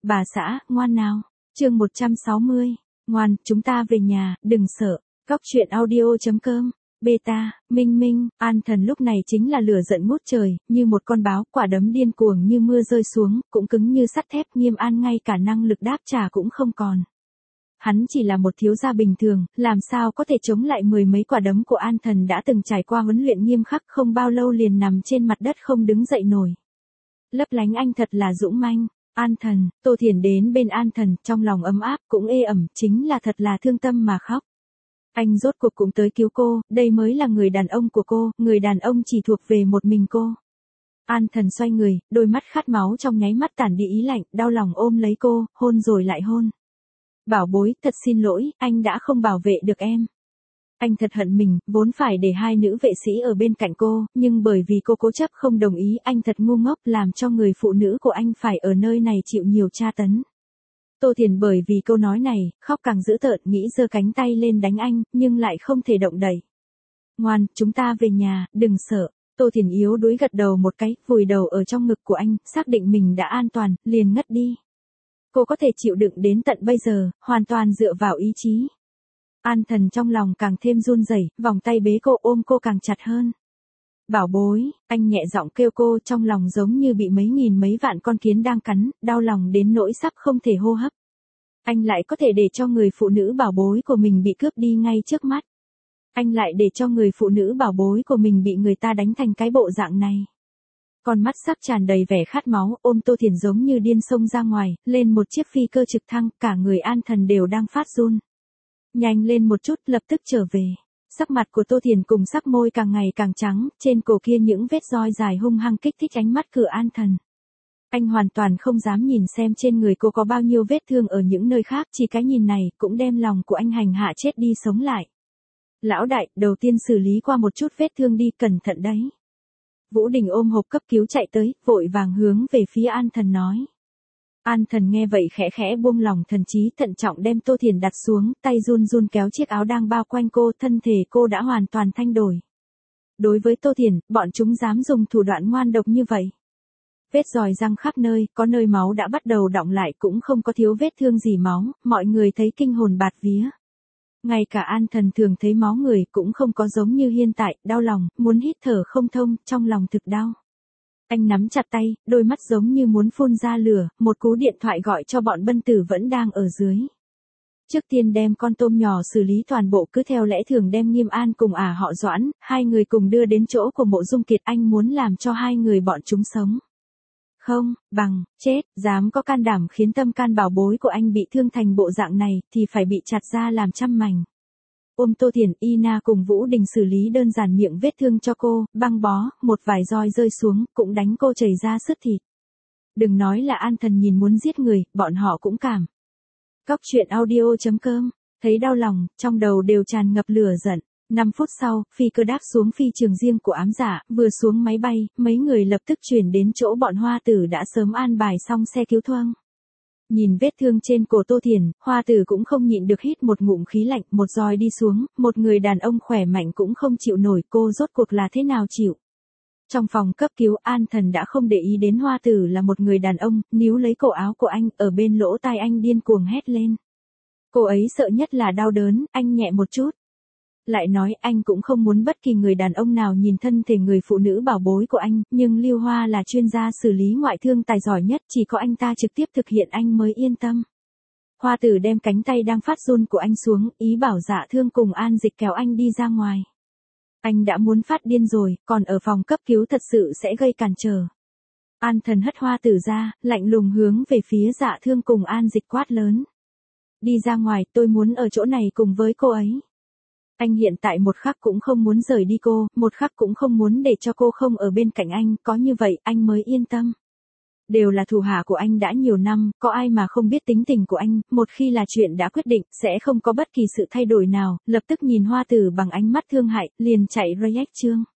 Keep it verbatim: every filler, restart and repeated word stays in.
Bà xã, ngoan nào. Chương một trăm sáu mươi. Ngoan, chúng ta về nhà, đừng sợ. Góc truyện audio.com. Beta, Minh Minh, An Thần lúc này chính là lửa giận ngút trời, như một con báo, quả đấm điên cuồng như mưa rơi xuống, cũng cứng như sắt thép. Nghiêm An ngay cả năng lực đáp trả cũng không còn. Hắn chỉ là một thiếu gia bình thường, làm sao có thể chống lại mười mấy quả đấm của An Thần đã từng trải qua huấn luyện nghiêm khắc, không bao lâu liền nằm trên mặt đất không đứng dậy nổi. Lấp lánh anh thật là dũng manh. An Thần, Tô Thiển đến bên An Thần, trong lòng ấm áp, cũng ê ẩm, chính là thật là thương tâm mà khóc. Anh rốt cuộc cũng tới cứu cô, đây mới là người đàn ông của cô, người đàn ông chỉ thuộc về một mình cô. An Thần xoay người, đôi mắt khát máu trong nháy mắt tản đi ý lạnh, đau lòng ôm lấy cô, hôn rồi lại hôn. Bảo bối, thật xin lỗi, anh đã không bảo vệ được em. Anh thật hận mình, vốn phải để hai nữ vệ sĩ ở bên cạnh cô, nhưng bởi vì cô cố chấp không đồng ý, anh thật ngu ngốc, làm cho người phụ nữ của anh phải ở nơi này chịu nhiều tra tấn. Tô Thiển bởi vì câu nói này, khóc càng dữ tợn, nghĩ giơ cánh tay lên đánh anh, nhưng lại không thể động đậy. Ngoan, chúng ta về nhà, đừng sợ. Tô Thiển yếu đuối gật đầu một cái, vùi đầu ở trong ngực của anh, xác định mình đã an toàn, liền ngất đi. Cô có thể chịu đựng đến tận bây giờ, hoàn toàn dựa vào ý chí. An Thần trong lòng càng thêm run rẩy, vòng tay bế cô ôm cô càng chặt hơn. Bảo bối, anh nhẹ giọng kêu cô, trong lòng giống như bị mấy nghìn mấy vạn con kiến đang cắn, đau lòng đến nỗi sắp không thể hô hấp. Anh lại có thể để cho người phụ nữ bảo bối của mình bị cướp đi ngay trước mắt. Anh lại để cho người phụ nữ bảo bối của mình bị người ta đánh thành cái bộ dạng này. Con mắt sắp tràn đầy vẻ khát máu, ôm Tô Thiển giống như điên xông ra ngoài, lên một chiếc phi cơ trực thăng, cả người An Thần đều đang phát run. Nhanh lên một chút, lập tức trở về. Sắc mặt của Tô Thiển cùng sắc môi càng ngày càng trắng, trên cổ kia những vết roi dài hung hăng kích thích ánh mắt cửa An Thần. Anh hoàn toàn không dám nhìn xem trên người cô có bao nhiêu vết thương ở những nơi khác, chỉ cái nhìn này cũng đem lòng của anh hành hạ chết đi sống lại. Lão đại, đầu tiên xử lý qua một chút vết thương đi, cẩn thận đấy. Vũ Đình ôm hộp cấp cứu chạy tới, vội vàng hướng về phía An Thần nói. An Thần nghe vậy khẽ khẽ buông lòng thần trí, thận trọng đem Tô Thiển đặt xuống, tay run run kéo chiếc áo đang bao quanh cô, thân thể cô đã hoàn toàn thay đổi. Đối với Tô Thiển, bọn chúng dám dùng thủ đoạn ngoan độc như vậy. Vết roi răng khắp nơi, có nơi máu đã bắt đầu đọng lại, cũng không có thiếu vết thương gì máu, mọi người thấy kinh hồn bạt vía. Ngay cả An Thần thường thấy máu người cũng không có giống như hiện tại, đau lòng, muốn hít thở không thông, trong lòng thực đau. Anh nắm chặt tay, đôi mắt giống như muốn phun ra lửa, một cú điện thoại gọi cho bọn Bân Tử vẫn đang ở dưới. Trước tiên đem con tôm nhỏ xử lý toàn bộ, cứ theo lẽ thường đem Nghiêm An cùng ả họ Doãn, hai người cùng đưa đến chỗ của Mộ Dung Kiệt, anh muốn làm cho hai người bọn chúng sống. Không, bằng, chết, dám có can đảm khiến tâm can bảo bối của anh bị thương thành bộ dạng này, thì phải bị chặt ra làm trăm mảnh. Ôm Tô Thiển, Ina cùng Vũ Đình xử lý đơn giản miệng vết thương cho cô, băng bó, một vài roi rơi xuống, cũng đánh cô chảy ra sứt thịt. Đừng nói là An Thần nhìn muốn giết người, bọn họ cũng cảm. Góc truyện audio.com, thấy đau lòng, trong đầu đều tràn ngập lửa giận. năm phút sau, phi cơ đáp xuống phi trường riêng của ám giả, vừa xuống máy bay, mấy người lập tức chuyển đến chỗ bọn Hoa Tử đã sớm an bài xong xe cứu thương. Nhìn vết thương trên cổ Tô Thiển, Hoa Tử cũng không nhịn được hít một ngụm khí lạnh, một roi đi xuống, một người đàn ông khỏe mạnh cũng không chịu nổi, cô rốt cuộc là thế nào chịu. Trong phòng cấp cứu, An Thần đã không để ý đến Hoa Tử là một người đàn ông, níu lấy cổ áo của anh, ở bên lỗ tai anh điên cuồng hét lên. Cô ấy sợ nhất là đau đớn, anh nhẹ một chút. Lại nói anh cũng không muốn bất kỳ người đàn ông nào nhìn thân thể người phụ nữ bảo bối của anh, nhưng Lưu Hoa là chuyên gia xử lý ngoại thương tài giỏi nhất, chỉ có anh ta trực tiếp thực hiện anh mới yên tâm. Hoa Tử đem cánh tay đang phát run của anh xuống, ý bảo Dạ Thương cùng An Dịch kéo anh đi ra ngoài. Anh đã muốn phát điên rồi, còn ở phòng cấp cứu thật sự sẽ gây cản trở. An Thần hất Hoa Tử ra, lạnh lùng hướng về phía Dạ Thương cùng An Dịch quát lớn. Đi ra ngoài, tôi muốn ở chỗ này cùng với cô ấy. Anh hiện tại một khắc cũng không muốn rời đi cô, một khắc cũng không muốn để cho cô không ở bên cạnh anh, có như vậy anh mới yên tâm. Đều là thủ hạ của anh đã nhiều năm, có ai mà không biết tính tình của anh, một khi là chuyện đã quyết định, sẽ không có bất kỳ sự thay đổi nào, lập tức nhìn Hoa Tử bằng ánh mắt thương hại, liền chạy react chương.